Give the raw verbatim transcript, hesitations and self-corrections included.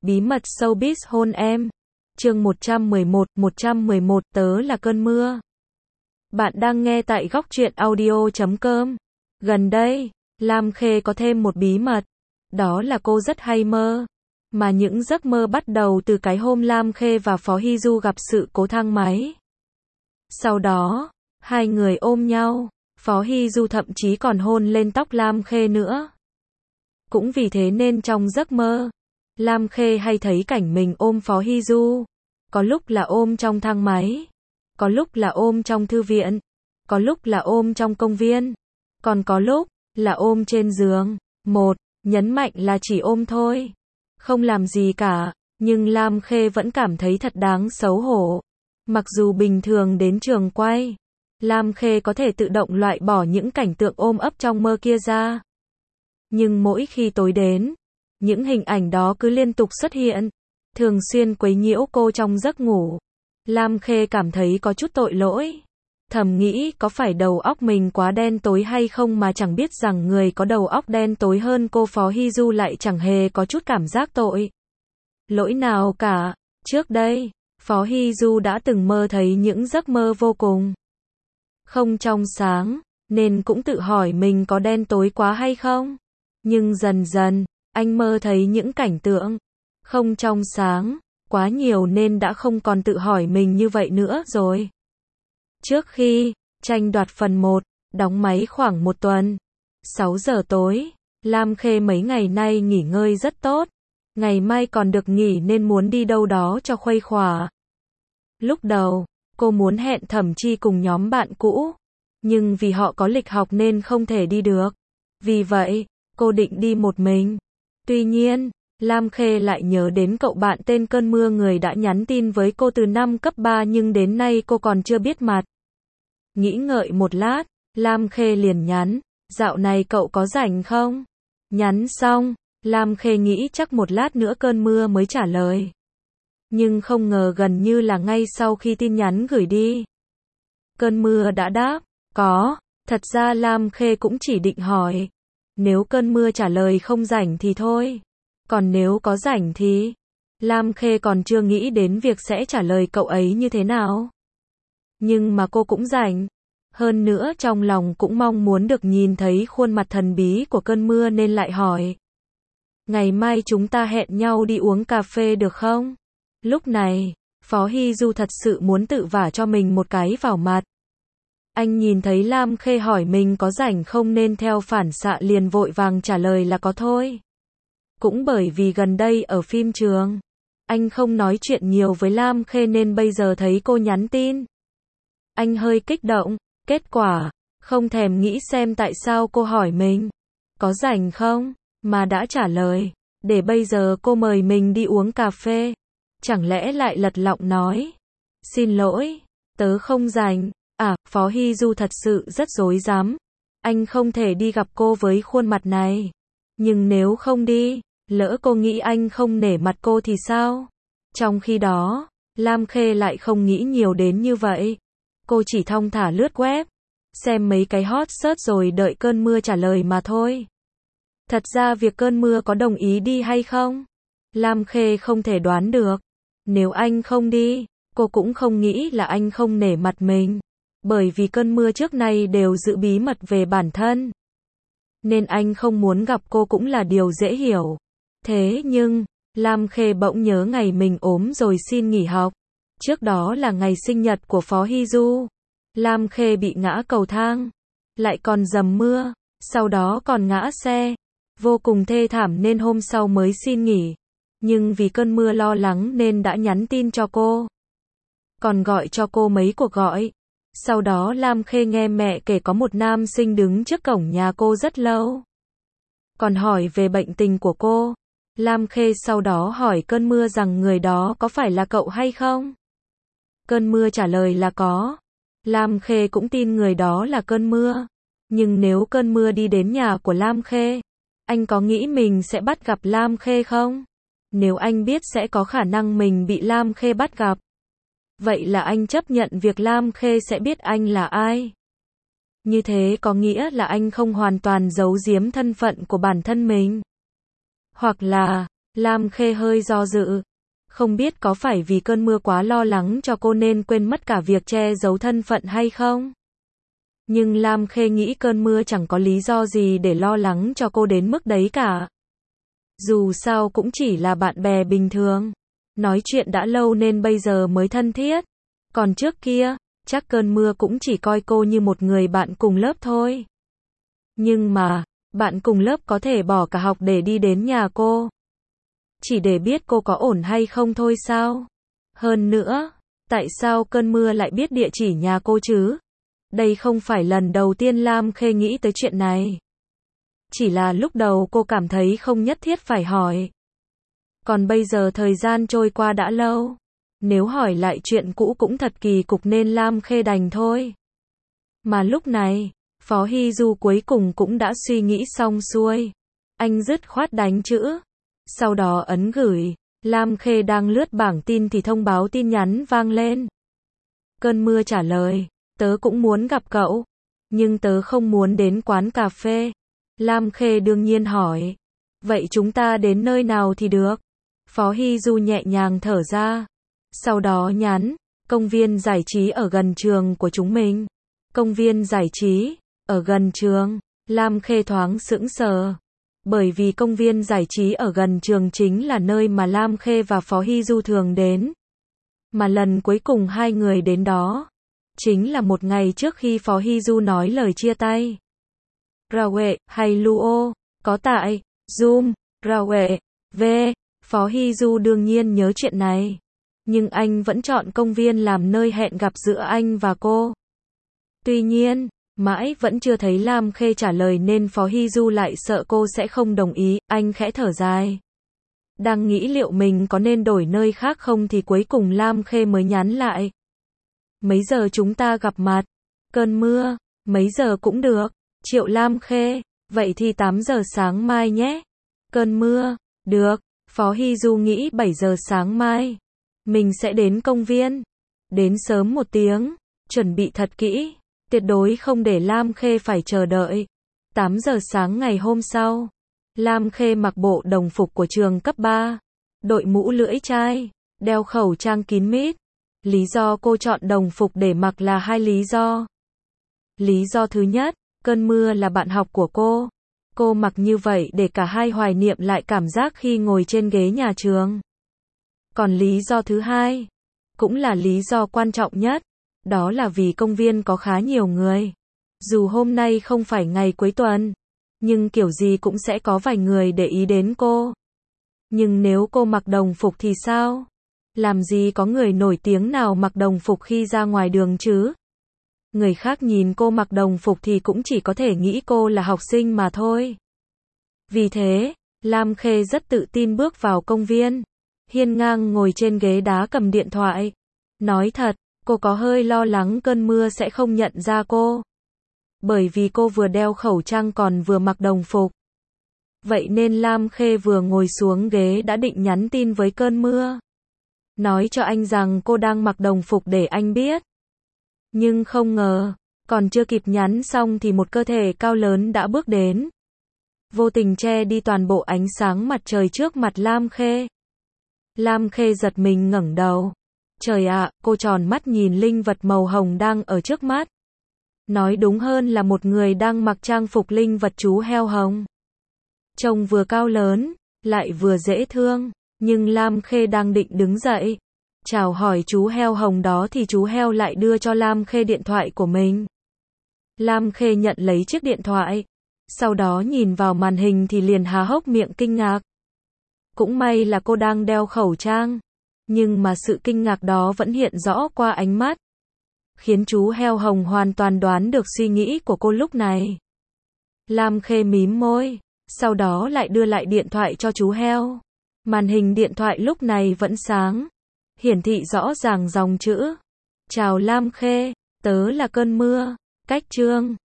Bí mật showbiz hôn em. Chương một trăm mười một, một trăm mười một, tớ là cơn mưa. Bạn đang nghe tại góc truyện audio chấm com. Gần đây, Lam Khê có thêm một bí mật. Đó là cô rất hay mơ. Mà những giấc mơ bắt đầu từ cái hôm Lam Khê và Phó Hy Du gặp sự cố thang máy. Sau đó, hai người ôm nhau. Phó Hy Du thậm chí còn hôn lên tóc Lam Khê nữa. Cũng vì thế nên trong giấc mơ, Lam Khê hay thấy cảnh mình ôm Phó Hy Du. Có lúc là ôm trong thang máy, có lúc là ôm trong thư viện, có lúc là ôm trong công viên, còn có lúc là ôm trên giường. Một, nhấn mạnh là chỉ ôm thôi, không làm gì cả, nhưng Lam Khê vẫn cảm thấy thật đáng xấu hổ. Mặc dù bình thường đến trường quay, Lam Khê có thể tự động loại bỏ những cảnh tượng ôm ấp trong mơ kia ra. Nhưng mỗi khi tối đến, những hình ảnh đó cứ liên tục xuất hiện, thường xuyên quấy nhiễu cô trong giấc ngủ. Lam Khê cảm thấy có chút tội lỗi. Thầm nghĩ có phải đầu óc mình quá đen tối hay không mà chẳng biết rằng người có đầu óc đen tối hơn cô Phó Hy Du lại chẳng hề có chút cảm giác tội lỗi nào cả. Trước đây, Phó Hy Du đã từng mơ thấy những giấc mơ vô cùng không trong sáng, nên cũng tự hỏi mình có đen tối quá hay không. Nhưng dần dần, anh mơ thấy những cảnh tượng không trong sáng quá nhiều nên đã không còn tự hỏi mình như vậy nữa rồi. Trước khi tranh đoạt phần một đóng máy khoảng một tuần, sáu giờ tối, Lam Khê mấy ngày nay nghỉ ngơi rất tốt. Ngày mai còn được nghỉ nên muốn đi đâu đó cho khuây khỏa. Lúc đầu, cô muốn hẹn Thẩm Chi cùng nhóm bạn cũ, nhưng vì họ có lịch học nên không thể đi được. Vì vậy, cô định đi một mình. Tuy nhiên, Lam Khê lại nhớ đến cậu bạn tên Cơn Mưa, người đã nhắn tin với cô từ năm cấp ba nhưng đến nay cô còn chưa biết mặt. Nghĩ ngợi một lát, Lam Khê liền nhắn, dạo này cậu có rảnh không? Nhắn xong, Lam Khê nghĩ chắc một lát nữa Cơn Mưa mới trả lời. Nhưng không ngờ gần như là ngay sau khi tin nhắn gửi đi, Cơn Mưa đã đáp, có. Thật ra Lam Khê cũng chỉ định hỏi, nếu Cơn Mưa trả lời không rảnh thì thôi. Còn nếu có rảnh thì, Lam Khê còn chưa nghĩ đến việc sẽ trả lời cậu ấy như thế nào. Nhưng mà cô cũng rảnh. Hơn nữa trong lòng cũng mong muốn được nhìn thấy khuôn mặt thần bí của Cơn Mưa nên lại hỏi. Ngày mai chúng ta hẹn nhau đi uống cà phê được không? Lúc này, Phó Hy Du thật sự muốn tự vả cho mình một cái vào mặt. Anh nhìn thấy Lam Khê hỏi mình có rảnh không nên theo phản xạ liền vội vàng trả lời là có thôi. Cũng bởi vì gần đây ở phim trường, anh không nói chuyện nhiều với Lam Khê nên bây giờ thấy cô nhắn tin, anh hơi kích động. Kết quả, không thèm nghĩ xem tại sao cô hỏi mình có rảnh không, mà đã trả lời, để bây giờ cô mời mình đi uống cà phê. Chẳng lẽ lại lật lọng nói, xin lỗi, tớ không rảnh. À, Phó Hy Du thật sự rất rối rắm. Anh không thể đi gặp cô với khuôn mặt này. Nhưng nếu không đi, lỡ cô nghĩ anh không nể mặt cô thì sao? Trong khi đó, Lam Khê lại không nghĩ nhiều đến như vậy. Cô chỉ thong thả lướt web, xem mấy cái hot search rồi đợi Cơn Mưa trả lời mà thôi. Thật ra việc Cơn Mưa có đồng ý đi hay không, Lam Khê không thể đoán được. Nếu anh không đi, cô cũng không nghĩ là anh không nể mặt mình. Bởi vì Cơn Mưa trước nay đều giữ bí mật về bản thân, nên anh không muốn gặp cô cũng là điều dễ hiểu. Thế nhưng, Lam Khê bỗng nhớ ngày mình ốm rồi xin nghỉ học. Trước đó là ngày sinh nhật của Phó Hy Du. Lam Khê bị ngã cầu thang, lại còn dầm mưa, sau đó còn ngã xe. Vô cùng thê thảm nên hôm sau mới xin nghỉ. Nhưng vì Cơn Mưa lo lắng nên đã nhắn tin cho cô, còn gọi cho cô mấy cuộc gọi. Sau đó Lam Khê nghe mẹ kể có một nam sinh đứng trước cổng nhà cô rất lâu, còn hỏi về bệnh tình của cô. Lam Khê sau đó hỏi Cơn Mưa rằng người đó có phải là cậu hay không. Cơn Mưa trả lời là có. Lam Khê cũng tin người đó là Cơn Mưa. Nhưng nếu Cơn Mưa đi đến nhà của Lam Khê, anh có nghĩ mình sẽ bắt gặp Lam Khê không? Nếu anh biết sẽ có khả năng mình bị Lam Khê bắt gặp, vậy là anh chấp nhận việc Lam Khê sẽ biết anh là ai. Như thế có nghĩa là anh không hoàn toàn giấu giếm thân phận của bản thân mình. Hoặc là, Lam Khê hơi do dự. Không biết có phải vì cơn mưa quá lo lắng cho cô nên quên mất cả việc che giấu thân phận hay không? Nhưng Lam Khê nghĩ cơn mưa chẳng có lý do gì để lo lắng cho cô đến mức đấy cả. Dù sao cũng chỉ là bạn bè bình thường. Nói chuyện đã lâu nên bây giờ mới thân thiết. Còn trước kia, chắc cơn mưa cũng chỉ coi cô như một người bạn cùng lớp thôi. Nhưng mà, bạn cùng lớp có thể bỏ cả học để đi đến nhà cô. Chỉ để biết cô có ổn hay không thôi sao? Hơn nữa, tại sao cơn mưa lại biết địa chỉ nhà cô chứ? Đây không phải lần đầu tiên Lam Khê nghĩ tới chuyện này. Chỉ là lúc đầu cô cảm thấy không nhất thiết phải hỏi. Còn bây giờ thời gian trôi qua đã lâu. Nếu hỏi lại chuyện cũ cũng thật kỳ cục nên Lam Khê đành thôi. Mà lúc này, Phó Hy Du cuối cùng cũng đã suy nghĩ xong xuôi. Anh dứt khoát đánh chữ. Sau đó ấn gửi. Lam Khê đang lướt bảng tin thì thông báo tin nhắn vang lên. Cơn mưa trả lời. Tớ cũng muốn gặp cậu. Nhưng tớ không muốn đến quán cà phê. Lam Khê đương nhiên hỏi. Vậy chúng ta đến nơi nào thì được? Phó Hy Du nhẹ nhàng thở ra. Sau đó nhắn. Công viên giải trí ở gần trường của chúng mình. Công viên giải trí, ở gần trường. Lam Khê thoáng sững sờ. Bởi vì công viên giải trí ở gần trường chính là nơi mà Lam Khê và Phó Hy Du thường đến. Mà lần cuối cùng hai người đến đó, chính là một ngày trước khi Phó Hy Du nói lời chia tay. Rawe, hay Luo, có tại, Zoom, Rawe, V. Phó Hy Du đương nhiên nhớ chuyện này. Nhưng anh vẫn chọn công viên làm nơi hẹn gặp giữa anh và cô. Tuy nhiên, mãi vẫn chưa thấy Lam Khê trả lời nên Phó Hy Du lại sợ cô sẽ không đồng ý, anh khẽ thở dài. Đang nghĩ liệu mình có nên đổi nơi khác không thì cuối cùng Lam Khê mới nhắn lại. Mấy giờ chúng ta gặp mặt? Cơn mưa, mấy giờ cũng được. Triệu Lam Khê, vậy thì tám giờ sáng mai nhé. Cơn mưa, được. Phó Hy Du nghĩ bảy giờ sáng mai. Mình sẽ đến công viên. Đến sớm một tiếng, chuẩn bị thật kỹ. Tuyệt đối không để Lam Khê phải chờ đợi. tám giờ sáng ngày hôm sau, Lam Khê mặc bộ đồng phục của trường cấp ba, đội mũ lưỡi chai, đeo khẩu trang kín mít. Lý do cô chọn đồng phục để mặc là hai lý do. Lý do thứ nhất, cơn mưa là bạn học của cô. Cô mặc như vậy để cả hai hoài niệm lại cảm giác khi ngồi trên ghế nhà trường. Còn lý do thứ hai, cũng là lý do quan trọng nhất. Đó là vì công viên có khá nhiều người. Dù hôm nay không phải ngày cuối tuần, nhưng kiểu gì cũng sẽ có vài người để ý đến cô. Nhưng nếu cô mặc đồng phục thì sao? Làm gì có người nổi tiếng nào mặc đồng phục khi ra ngoài đường chứ? Người khác nhìn cô mặc đồng phục thì cũng chỉ có thể nghĩ cô là học sinh mà thôi. Vì thế, Lam Khê rất tự tin bước vào công viên. Hiên ngang ngồi trên ghế đá cầm điện thoại. Nói thật, cô có hơi lo lắng cơn mưa sẽ không nhận ra cô. Bởi vì cô vừa đeo khẩu trang còn vừa mặc đồng phục. Vậy nên Lam Khê vừa ngồi xuống ghế đã định nhắn tin với cơn mưa. Nói cho anh rằng cô đang mặc đồng phục để anh biết. Nhưng không ngờ, còn chưa kịp nhắn xong thì một cơ thể cao lớn đã bước đến. Vô tình che đi toàn bộ ánh sáng mặt trời trước mặt Lam Khê. Lam Khê giật mình ngẩng đầu. Trời ạ, cô tròn mắt nhìn linh vật màu hồng đang ở trước mắt. Nói đúng hơn là một người đang mặc trang phục linh vật chú heo hồng. Trông vừa cao lớn, lại vừa dễ thương. Nhưng Lam Khê đang định đứng dậy chào hỏi chú heo hồng đó thì chú heo lại đưa cho Lam Khê điện thoại của mình. Lam Khê nhận lấy chiếc điện thoại. Sau đó nhìn vào màn hình thì liền há hốc miệng kinh ngạc. Cũng may là cô đang đeo khẩu trang. Nhưng mà sự kinh ngạc đó vẫn hiện rõ qua ánh mắt. Khiến chú heo hồng hoàn toàn đoán được suy nghĩ của cô lúc này. Lam Khê mím môi. Sau đó lại đưa lại điện thoại cho chú heo. Màn hình điện thoại lúc này vẫn sáng. Hiển thị rõ ràng dòng chữ. Chào Lam Khê, tớ là cơn mưa. Cách chương.